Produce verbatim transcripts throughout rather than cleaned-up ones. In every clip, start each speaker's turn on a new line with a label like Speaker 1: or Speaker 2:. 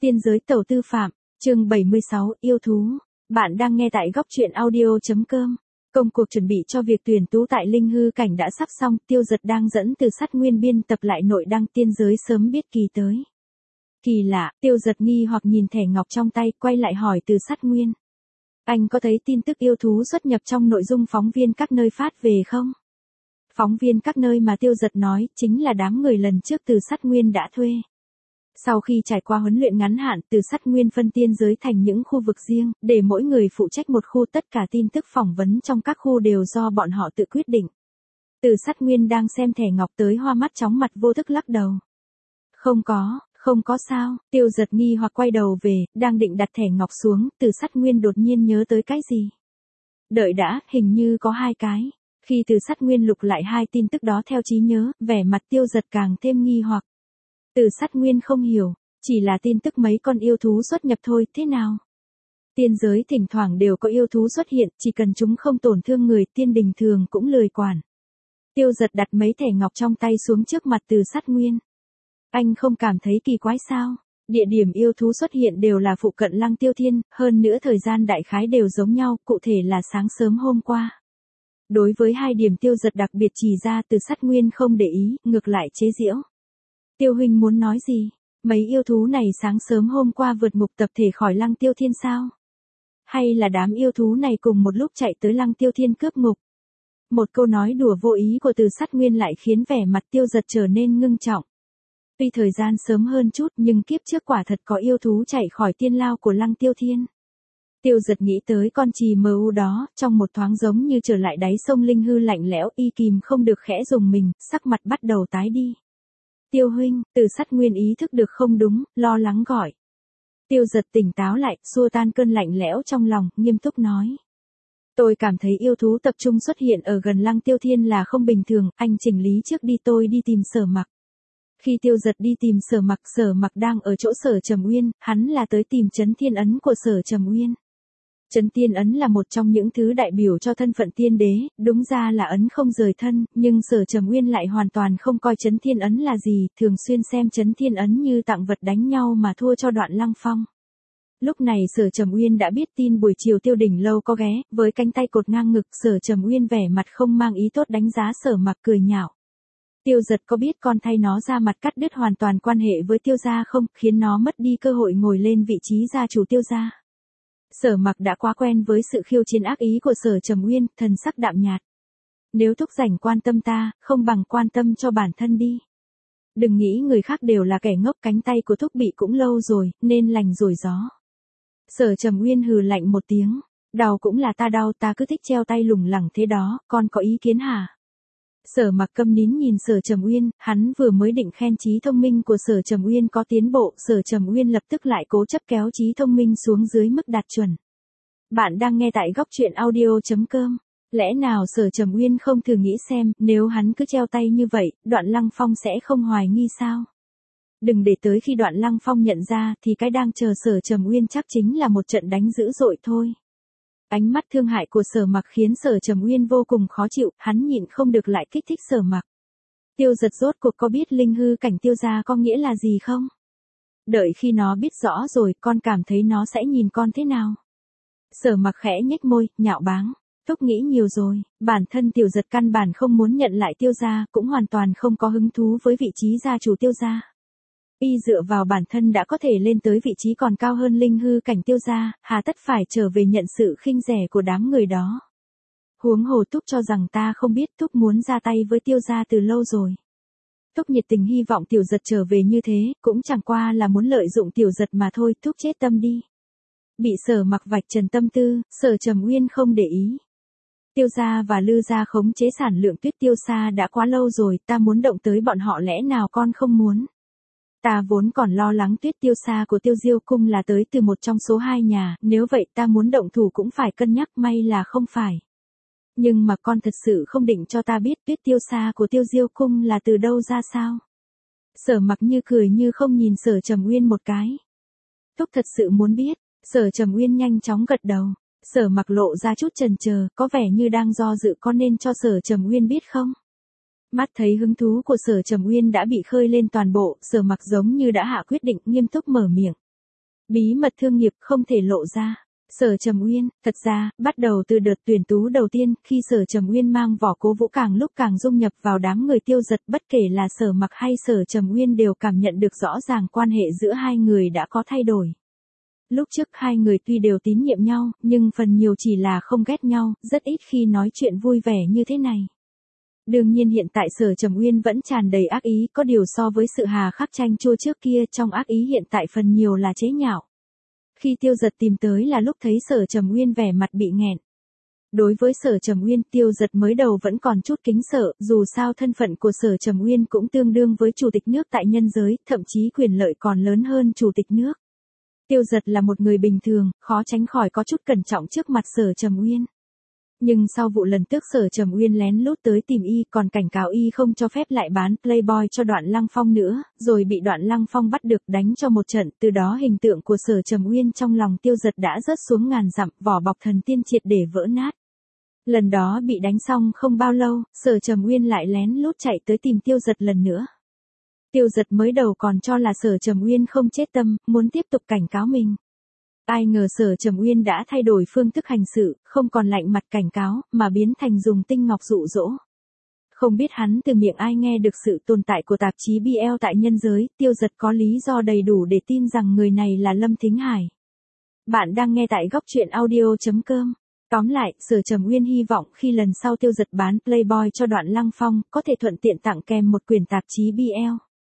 Speaker 1: Tiên giới tẩu tư phạm, chương bảy mươi sáu, yêu thú. Bạn đang nghe tại góc truyện audio.com. Công cuộc chuẩn bị cho việc tuyển tú tại linh hư cảnh đã sắp xong, Tiêu Dật đang dẫn Từ Sát Nguyên biên tập lại nội đăng tiên giới sớm biết kỳ tới. Kỳ lạ, Tiêu Dật nghi hoặc nhìn thẻ ngọc trong tay, quay lại hỏi Từ Sát Nguyên. Anh có thấy tin tức yêu thú xuất nhập trong nội dung phóng viên các nơi phát về không? Phóng viên các nơi mà Tiêu Dật nói, chính là đám người lần trước Từ Sát Nguyên đã thuê. Sau khi trải qua huấn luyện ngắn hạn, Từ Sát Nguyên phân tiên giới thành những khu vực riêng, để mỗi người phụ trách một khu, tất cả tin tức phỏng vấn trong các khu đều do bọn họ tự quyết định. Từ Sát Nguyên đang xem thẻ ngọc tới hoa mắt chóng mặt vô thức lắc đầu. Không có, không có sao, Tiêu Dật nghi hoặc quay đầu về, đang định đặt thẻ ngọc xuống, Từ Sát Nguyên đột nhiên nhớ tới cái gì. Đợi đã, hình như có hai cái. Khi Từ Sát Nguyên lục lại hai tin tức đó theo trí nhớ, vẻ mặt Tiêu Dật càng thêm nghi hoặc. Từ Sát Nguyên không hiểu, chỉ là tin tức mấy con yêu thú xuất nhập thôi, thế nào? Tiên giới thỉnh thoảng đều có yêu thú xuất hiện, chỉ cần chúng không tổn thương người, tiên đình thường cũng lười quản. Tiêu Dật đặt mấy thẻ ngọc trong tay xuống trước mặt Từ Sát Nguyên. Anh không cảm thấy kỳ quái sao? Địa điểm yêu thú xuất hiện đều là phụ cận Lăng Tiêu Thiên, hơn nữa thời gian đại khái đều giống nhau, cụ thể là sáng sớm hôm qua. Đối với hai điểm Tiêu Dật đặc biệt chỉ ra, Từ Sát Nguyên không để ý, ngược lại chế giễu. Tiêu huynh muốn nói gì? Mấy yêu thú này sáng sớm hôm qua vượt ngục tập thể khỏi Lăng Tiêu Thiên sao? Hay là đám yêu thú này cùng một lúc chạy tới Lăng Tiêu Thiên cướp ngục? Một câu nói đùa vô ý của Từ Sát Nguyên lại khiến vẻ mặt Tiêu Dật trở nên ngưng trọng. Tuy thời gian sớm hơn chút nhưng kiếp trước quả thật có yêu thú chạy khỏi tiên lao của Lăng Tiêu Thiên. Tiêu Dật nghĩ tới con chì mờ u đó, trong một thoáng giống như trở lại đáy sông linh hư lạnh lẽo, y kìm không được khẽ dùng mình, sắc mặt bắt đầu tái đi. Tiêu huynh, Từ Sát Nguyên ý thức được không đúng, lo lắng gọi. Tiêu Dật tỉnh táo lại, xua tan cơn lạnh lẽo trong lòng, nghiêm túc nói. Tôi cảm thấy yêu thú tập trung xuất hiện ở gần Lăng Tiêu Thiên là không bình thường, anh chỉnh lý trước đi, tôi đi tìm Sở Mặc. Khi Tiêu Dật đi tìm Sở Mặc, Sở Mặc đang ở chỗ Sở Trầm Uyên, hắn là tới tìm Chấn Thiên Ấn của Sở Trầm Uyên. Chấn Thiên Ấn là một trong những thứ đại biểu cho thân phận tiên đế, đúng ra là ấn không rời thân, nhưng Sở Trầm Uyên lại hoàn toàn không coi Chấn Thiên Ấn là gì, thường xuyên xem Chấn Thiên Ấn như tặng vật đánh nhau mà thua cho Đoạn Lăng Phong. Lúc này Sở Trầm Uyên đã biết tin buổi chiều Tiêu Đỉnh Lâu có ghé, với cánh tay cột ngang ngực, Sở Trầm Uyên vẻ mặt không mang ý tốt đánh giá Sở Mặc, cười nhạo. Tiêu Dật có biết con thay nó ra mặt cắt đứt hoàn toàn quan hệ với Tiêu gia không, khiến nó mất đi cơ hội ngồi lên vị trí gia chủ Tiêu gia. Sở Mặc đã quá quen với sự khiêu chiến ác ý của Sở Trầm Uyên, thần sắc đạm nhạt. Nếu thúc rảnh quan tâm ta, không bằng quan tâm cho bản thân đi. Đừng nghĩ người khác đều là kẻ ngốc, cánh tay của thúc bị cũng lâu rồi, nên lành rồi gió. Sở Trầm Uyên hừ lạnh một tiếng, đau cũng là ta đau, ta cứ thích treo tay lủng lẳng thế đó, con có ý kiến hả? Sở Mặc câm nín nhìn Sở Trầm Uyên, hắn vừa mới định khen trí thông minh của Sở Trầm Uyên có tiến bộ, Sở Trầm Uyên lập tức lại cố chấp kéo trí thông minh xuống dưới mức đạt chuẩn. Bạn đang nghe tại góc truyện audio.com. Lẽ nào Sở Trầm Uyên không thử nghĩ xem, nếu hắn cứ treo tay như vậy, Đoạn Lăng Phong sẽ không hoài nghi sao? Đừng để tới khi Đoạn Lăng Phong nhận ra, thì cái đang chờ Sở Trầm Uyên chắc chính là một trận đánh dữ dội thôi. Ánh mắt thương hại của Sở Mặc khiến Sở Trầm Uyên vô cùng khó chịu, hắn nhịn không được lại kích thích Sở Mặc. Tiêu Dật rốt cuộc có biết linh hư cảnh Tiêu gia có nghĩa là gì không? Đợi khi nó biết rõ rồi, con cảm thấy nó sẽ nhìn con thế nào? Sở Mặc khẽ nhếch môi, nhạo báng. Thúc nghĩ nhiều rồi, bản thân Tiểu Dật căn bản không muốn nhận lại Tiêu gia, cũng hoàn toàn không có hứng thú với vị trí gia chủ Tiêu gia. Y dựa vào bản thân đã có thể lên tới vị trí còn cao hơn linh hư cảnh Tiêu gia, hà tất phải trở về nhận sự khinh rẻ của đám người đó. Huống hồ Thúc cho rằng ta không biết, Thúc muốn ra tay với Tiêu gia từ lâu rồi. Thúc nhiệt tình hy vọng Tiểu Dật trở về như thế, cũng chẳng qua là muốn lợi dụng Tiểu Dật mà thôi, Thúc chết tâm đi. Bị Sở Mặc vạch trần tâm tư, Sở Trầm Uyên không để ý. Tiêu gia và Lư gia khống chế sản lượng tuyết tiêu xa đã quá lâu rồi, ta muốn động tới bọn họ lẽ nào con không muốn? Ta vốn còn lo lắng tuyết tiêu xa của Tiêu Diêu cung là tới từ một trong số hai nhà, nếu vậy ta muốn động thủ cũng phải cân nhắc, may là không phải. Nhưng mà con thật sự không định cho ta biết tuyết tiêu xa của Tiêu Diêu cung là từ đâu ra sao? Sở Mặc như cười như không nhìn Sở Trầm Uyên một cái. Thúc thật sự muốn biết, Sở Trầm Uyên nhanh chóng gật đầu. Sở Mặc lộ ra chút chần chờ, có vẻ như đang do dự có nên cho Sở Trầm Uyên biết không? Mắt thấy hứng thú của Sở Trầm Uyên đã bị khơi lên toàn bộ, Sở Mặc giống như đã hạ quyết định, nghiêm túc mở miệng. Bí mật thương nghiệp không thể lộ ra. Sở Trầm Uyên, thật ra, bắt đầu từ đợt tuyển tú đầu tiên, khi Sở Trầm Uyên mang vỏ Cố Vũ càng lúc càng dung nhập vào đám người Tiêu Dật, bất kể là Sở Mặc hay Sở Trầm Uyên đều cảm nhận được rõ ràng quan hệ giữa hai người đã có thay đổi. Lúc trước hai người tuy đều tín nhiệm nhau, nhưng phần nhiều chỉ là không ghét nhau, rất ít khi nói chuyện vui vẻ như thế này. Đương nhiên hiện tại Sở Trầm Uyên vẫn tràn đầy ác ý, có điều so với sự hà khắc chanh chua trước kia, trong ác ý hiện tại phần nhiều là chế nhạo. Khi Tiêu Dật tìm tới là lúc thấy Sở Trầm Uyên vẻ mặt bị nghẹn. Đối với Sở Trầm Uyên, Tiêu Dật mới đầu vẫn còn chút kính sợ, dù sao thân phận của Sở Trầm Uyên cũng tương đương với chủ tịch nước tại nhân giới, thậm chí quyền lợi còn lớn hơn chủ tịch nước. Tiêu Dật là một người bình thường, khó tránh khỏi có chút cẩn trọng trước mặt Sở Trầm Uyên. Nhưng sau vụ lần trước Sở Trầm Uyên lén lút tới tìm y, còn cảnh cáo y không cho phép lại bán Playboy cho Đoạn Lăng Phong nữa, rồi bị Đoạn Lăng Phong bắt được đánh cho một trận, từ đó hình tượng của Sở Trầm Uyên trong lòng Tiêu Dật đã rớt xuống ngàn dặm, vỏ bọc thần tiên triệt để vỡ nát. Lần đó bị đánh xong không bao lâu, Sở Trầm Uyên lại lén lút chạy tới tìm Tiêu Dật lần nữa. Tiêu Dật mới đầu còn cho là Sở Trầm Uyên không chết tâm, muốn tiếp tục cảnh cáo mình. Ai ngờ Sở Trầm Uyên đã thay đổi phương thức hành sự, không còn lạnh mặt cảnh cáo, mà biến thành dùng tinh ngọc dụ dỗ. Không biết hắn từ miệng ai nghe được sự tồn tại của tạp chí bê lờ tại nhân giới, Tiêu Dật có lý do đầy đủ để tin rằng người này là Lâm Thính Hải. Bạn đang nghe tại góc truyện audio chấm com. Tóm lại, Sở Trầm Uyên hy vọng khi lần sau Tiêu Dật bán Playboy cho Đoạn Lăng Phong, có thể thuận tiện tặng kèm một quyển tạp chí bê lờ.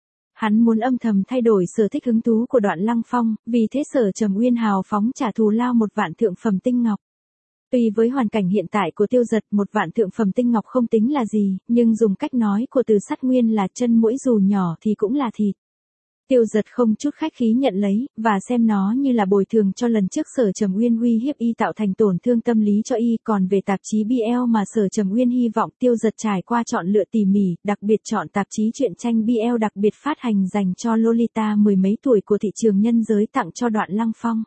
Speaker 1: Hắn muốn âm thầm thay đổi sở thích hứng thú của Đoạn Lăng Phong, vì thế Sở Trầm Uyên hào phóng trả thù lao một vạn thượng phẩm tinh ngọc. Tuy với hoàn cảnh hiện tại của Tiêu Dật một vạn thượng phẩm tinh ngọc không tính là gì, nhưng dùng cách nói của Từ Sát Nguyên là chân mũi dù nhỏ thì cũng là thịt. Tiêu Dật không chút khách khí nhận lấy, và xem nó như là bồi thường cho lần trước Sở Trầm Uyên uy hiếp y tạo thành tổn thương tâm lý cho y. Còn về tạp chí bê lờ mà Sở Trầm Uyên hy vọng Tiêu Dật trải qua chọn lựa tỉ mỉ, đặc biệt chọn tạp chí truyện tranh bê lờ đặc biệt phát hành dành cho Lolita mười mấy tuổi của thị trường nhân giới tặng cho Đoạn Lăng Phong.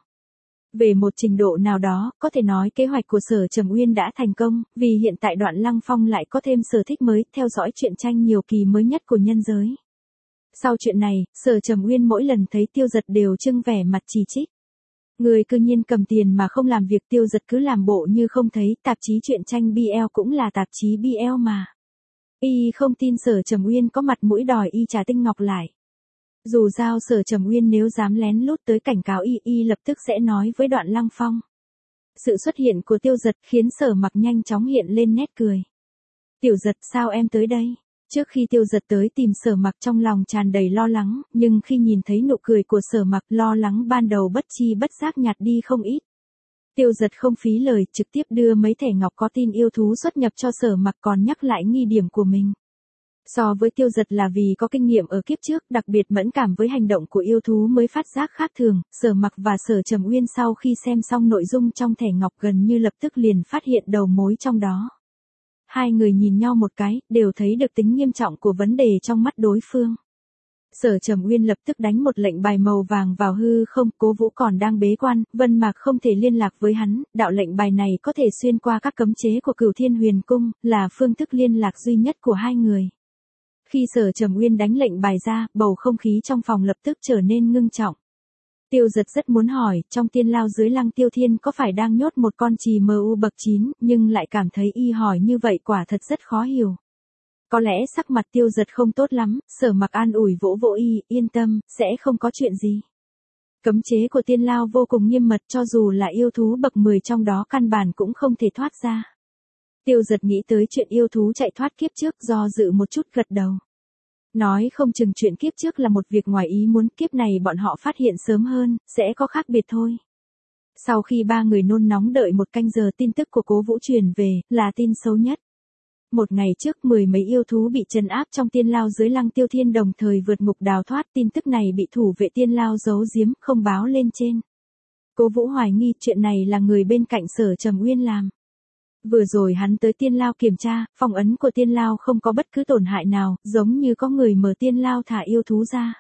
Speaker 1: Về một trình độ nào đó, có thể nói kế hoạch của Sở Trầm Uyên đã thành công, vì hiện tại Đoạn Lăng Phong lại có thêm sở thích mới, theo dõi truyện tranh nhiều kỳ mới nhất của nhân giới. Sau chuyện này, Sở Trầm Uyên mỗi lần thấy Tiêu Dật đều trưng vẻ mặt chỉ trích. Người cư nhiên cầm tiền mà không làm việc, Tiêu Dật cứ làm bộ như không thấy, tạp chí truyện tranh bê lờ cũng là tạp chí bê lờ mà. Y không tin Sở Trầm Uyên có mặt mũi đòi y trả tinh ngọc lại. Dù sao Sở Trầm Uyên nếu dám lén lút tới cảnh cáo y, y lập tức sẽ nói với Đoạn Lăng Phong. Sự xuất hiện của Tiêu Dật khiến Sở Mặc nhanh chóng hiện lên nét cười. Tiểu Dật, sao em tới đây? Trước khi Tiêu Dật tới tìm Sở Mặc trong lòng tràn đầy lo lắng, nhưng khi nhìn thấy nụ cười của Sở Mặc, lo lắng ban đầu bất chi bất giác nhạt đi không ít. Tiêu Dật không phí lời, trực tiếp đưa mấy thẻ ngọc có tin yêu thú xuất nhập cho Sở Mặc, còn nhắc lại nghi điểm của mình. So với Tiêu Dật là vì có kinh nghiệm ở kiếp trước, đặc biệt mẫn cảm với hành động của yêu thú mới phát giác khác thường, Sở Mặc và Sở Trầm Uyên sau khi xem xong nội dung trong thẻ ngọc gần như lập tức liền phát hiện đầu mối trong đó. Hai người nhìn nhau một cái, đều thấy được tính nghiêm trọng của vấn đề trong mắt đối phương. Sở Trầm Uyên lập tức đánh một lệnh bài màu vàng vào hư không, Cố Vũ còn đang bế quan, Vân Mạc không thể liên lạc với hắn, đạo lệnh bài này có thể xuyên qua các cấm chế của Cửu Thiên Huyền Cung, là phương thức liên lạc duy nhất của hai người. Khi Sở Trầm Uyên đánh lệnh bài ra, bầu không khí trong phòng lập tức trở nên ngưng trọng. Tiêu Dật rất muốn hỏi, trong tiên lao dưới Lăng Tiêu Thiên có phải đang nhốt một con trì em u bậc chín, nhưng lại cảm thấy y hỏi như vậy quả thật rất khó hiểu. Có lẽ sắc mặt Tiêu Dật không tốt lắm, Sở Mặc an ủi vỗ vỗ y, yên tâm, sẽ không có chuyện gì. Cấm chế của tiên lao vô cùng nghiêm mật, cho dù là yêu thú bậc mười trong đó căn bản cũng không thể thoát ra. Tiêu Dật nghĩ tới chuyện yêu thú chạy thoát kiếp trước, do dự một chút gật đầu. Nói không chừng chuyện kiếp trước là một việc ngoài ý muốn, kiếp này bọn họ phát hiện sớm hơn, sẽ có khác biệt thôi. Sau khi ba người nôn nóng đợi một canh giờ, tin tức của Cố Vũ truyền về, là tin xấu nhất. Một ngày trước mười mấy yêu thú bị trấn áp trong tiên lao dưới Lăng Tiêu Thiên đồng thời vượt ngục đào thoát, tin tức này bị thủ vệ tiên lao giấu giếm, không báo lên trên. Cố Vũ hoài nghi chuyện này là người bên cạnh Sở Trầm Uyên làm. Vừa rồi hắn tới tiên lao kiểm tra, phong ấn của tiên lao không có bất cứ tổn hại nào, giống như có người mở tiên lao thả yêu thú ra.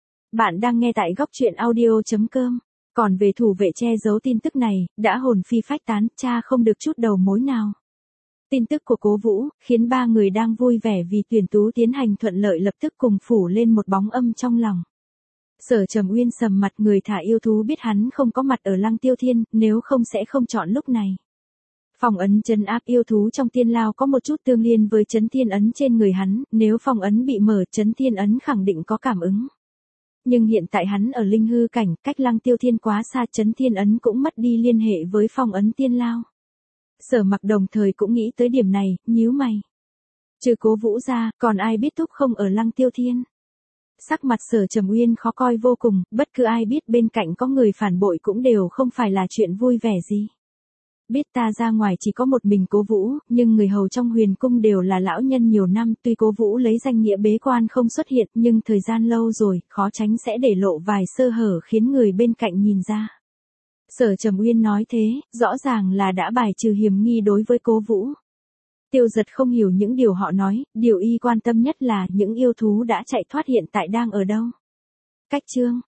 Speaker 1: Bạn đang nghe tại góc truyện audio chấm com. Còn về thủ vệ che giấu tin tức này, đã hồn phi phách tán, cha không được chút đầu mối nào. Tin tức của Cố Vũ, khiến ba người đang vui vẻ vì tuyển tú tiến hành thuận lợi lập tức cùng phủ lên một bóng âm trong lòng. Sở Trầm Uyên sầm mặt, người thả yêu thú biết hắn không có mặt ở Lăng Tiêu Thiên, nếu không sẽ không chọn lúc này. Phong ấn trấn áp yêu thú trong tiên lao có một chút tương liên với trấn thiên ấn trên người hắn, nếu phong ấn bị mở, trấn thiên ấn khẳng định có cảm ứng. Nhưng hiện tại hắn ở linh hư cảnh, cách Lăng Tiêu Thiên quá xa, trấn thiên ấn cũng mất đi liên hệ với phong ấn tiên lao. Sở Mặc đồng thời cũng nghĩ tới điểm này, nhíu mày. Trừ Cố Vũ ra, còn ai biết Thúc không ở Lăng Tiêu Thiên? Sắc mặt Sở Trầm Uyên khó coi vô cùng, bất cứ ai biết bên cạnh có người phản bội cũng đều không phải là chuyện vui vẻ gì. Biết ta ra ngoài chỉ có một mình Cố Vũ, nhưng người hầu trong huyền cung đều là lão nhân nhiều năm, tuy Cố Vũ lấy danh nghĩa bế quan không xuất hiện, nhưng thời gian lâu rồi, khó tránh sẽ để lộ vài sơ hở khiến người bên cạnh nhìn ra. Sở Trầm Uyên nói thế, rõ ràng là đã bài trừ hiểm nghi đối với Cố Vũ. Tiêu Giật không hiểu những điều họ nói, điều y quan tâm nhất là những yêu thú đã chạy thoát hiện tại đang ở đâu. Cách chương